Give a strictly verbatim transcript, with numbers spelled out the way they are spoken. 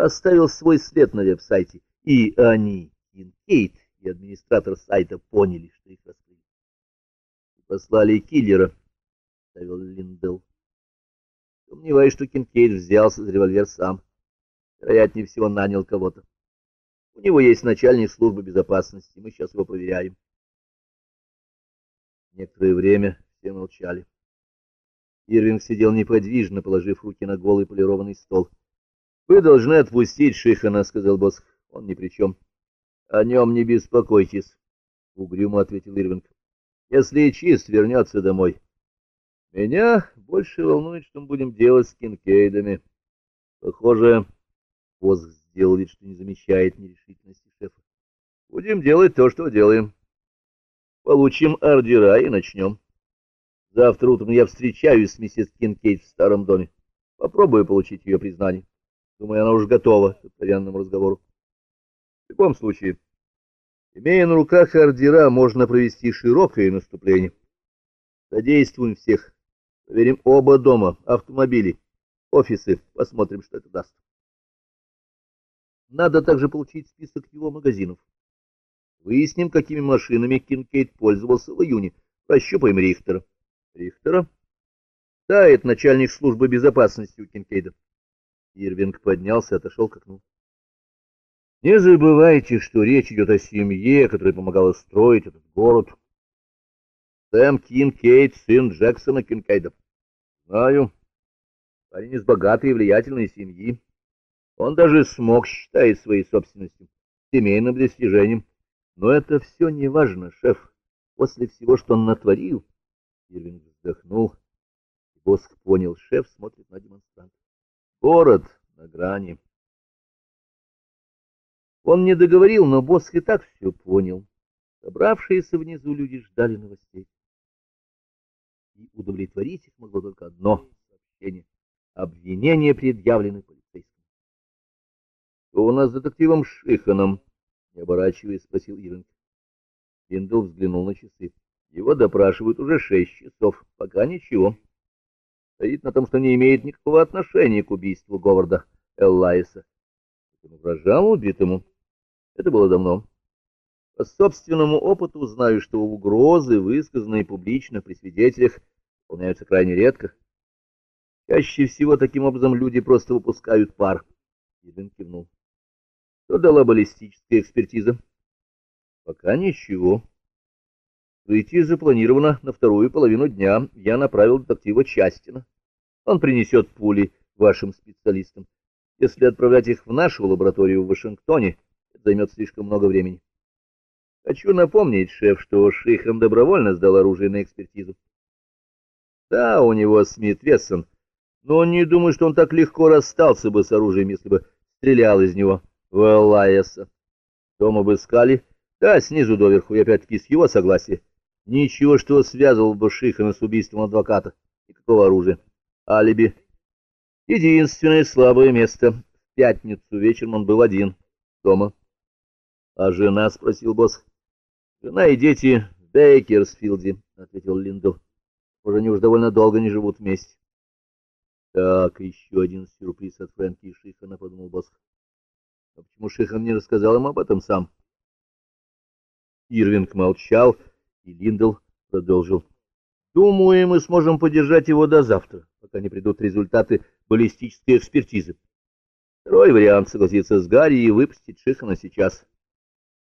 оставил свой след на веб-сайте, и они, Кинкейд и администратор сайта, поняли, что их раскрыли. Послали киллера, — ставил Линдell. Сомневаюсь, что Кинкейд взялся за револьвер сам. Вероятнее всего, нанял кого-то. У него есть начальник службы безопасности, мы сейчас его проверяем. Некоторое время все молчали. Ирвинг сидел неподвижно, положив руки на голый полированный стол. — Вы должны отпустить Шихана, — сказал Босх. — Он ни при чем. — О нем не беспокойтесь, — угрюмо ответил Ирвинг. — Если чист, вернется домой. Меня больше волнует, что мы будем делать с Кинкейдами. Похоже, Босх сделал вид, что не замечает нерешительности шефа. — Будем делать то, что делаем. Получим ордера и начнем. Завтра утром я встречаюсь с миссис Кинкейд в старом доме. Попробую получить ее признание. Думаю, она уже готова к откровенному разговору. В любом случае, имея на руках ордера, можно провести широкое наступление. Задействуем всех. Проверим оба дома, автомобили, офисы. Посмотрим, что это даст. Надо также получить список его магазинов. Выясним, какими машинами Кинкейд пользовался в июне. Прощупаем Рихтера. Рихтера? Да, это начальник службы безопасности у Кинкейда. Ирвинг поднялся и отошел к окну. Не забывайте, что речь идет о семье, которая помогала строить этот город. Сэм Кинкейд, сын Джексона Кинкейда. Знаю. Парень из богатой и влиятельной семьи. Он даже смог считать своей собственностью, семейным достижением. Но это все не важно, шеф. После всего, что он натворил... Ирвинг вздохнул. Босх понял, шеф смотрит на демонстранта. Город на грани. Он не договорил, но Босх и так все понял. Собравшиеся внизу люди ждали новостей. И удовлетворить их могло только одно сообщение. Обвинение предъявлено полицейским. — Что у нас с детективом Шиханом? — не оборачиваясь, спросил Ирвинг. Линдell взглянул на часы. Его допрашивают уже шесть часов. Пока ничего. Стоит на том, что не имеет никакого отношения к убийству Говарда Эллайса. Он угрожал убитому. Это было давно. По собственному опыту знаю, что угрозы, высказанные публично при свидетелях, выполняются крайне редко. Чаще всего таким образом люди просто выпускают пар. Ирвин кивнул. Что дала баллистическая экспертиза? Пока ничего. Прийти запланировано на вторую половину дня. Я направил детектива Частина. Он принесет пули вашим специалистам. Если отправлять их в нашу лабораторию в Вашингтоне, это займет слишком много времени. Хочу напомнить, шеф, что Шихан добровольно сдал оружие на экспертизу. Да, у него Смит Вессон, но не думаю, что он так легко расстался бы с оружием, если бы стрелял из него в Эллайса. Дом обыскали? Да, снизу доверху, и опять-таки с его согласия. Ничего, что связывал бы Шихана с убийством адвоката. Никакого оружия. Алиби. Единственное слабое место. В пятницу вечером он был один. Дома. — А жена? — спросил босс. — Жена и дети в Бейкерсфилде, — ответил Линдell. — Уже они уж довольно долго не живут вместе. — Так, еще один сюрприз от Фрэнки и Шихана, — подумал босс. — А почему Шихан не рассказал им об этом сам? Ирвинг молчал, и Линдell продолжил. — Думаю, мы сможем поддержать его до завтра, пока не придут результаты баллистической экспертизы. Второй вариант — согласиться с Гарри и выпустить Шихана сейчас.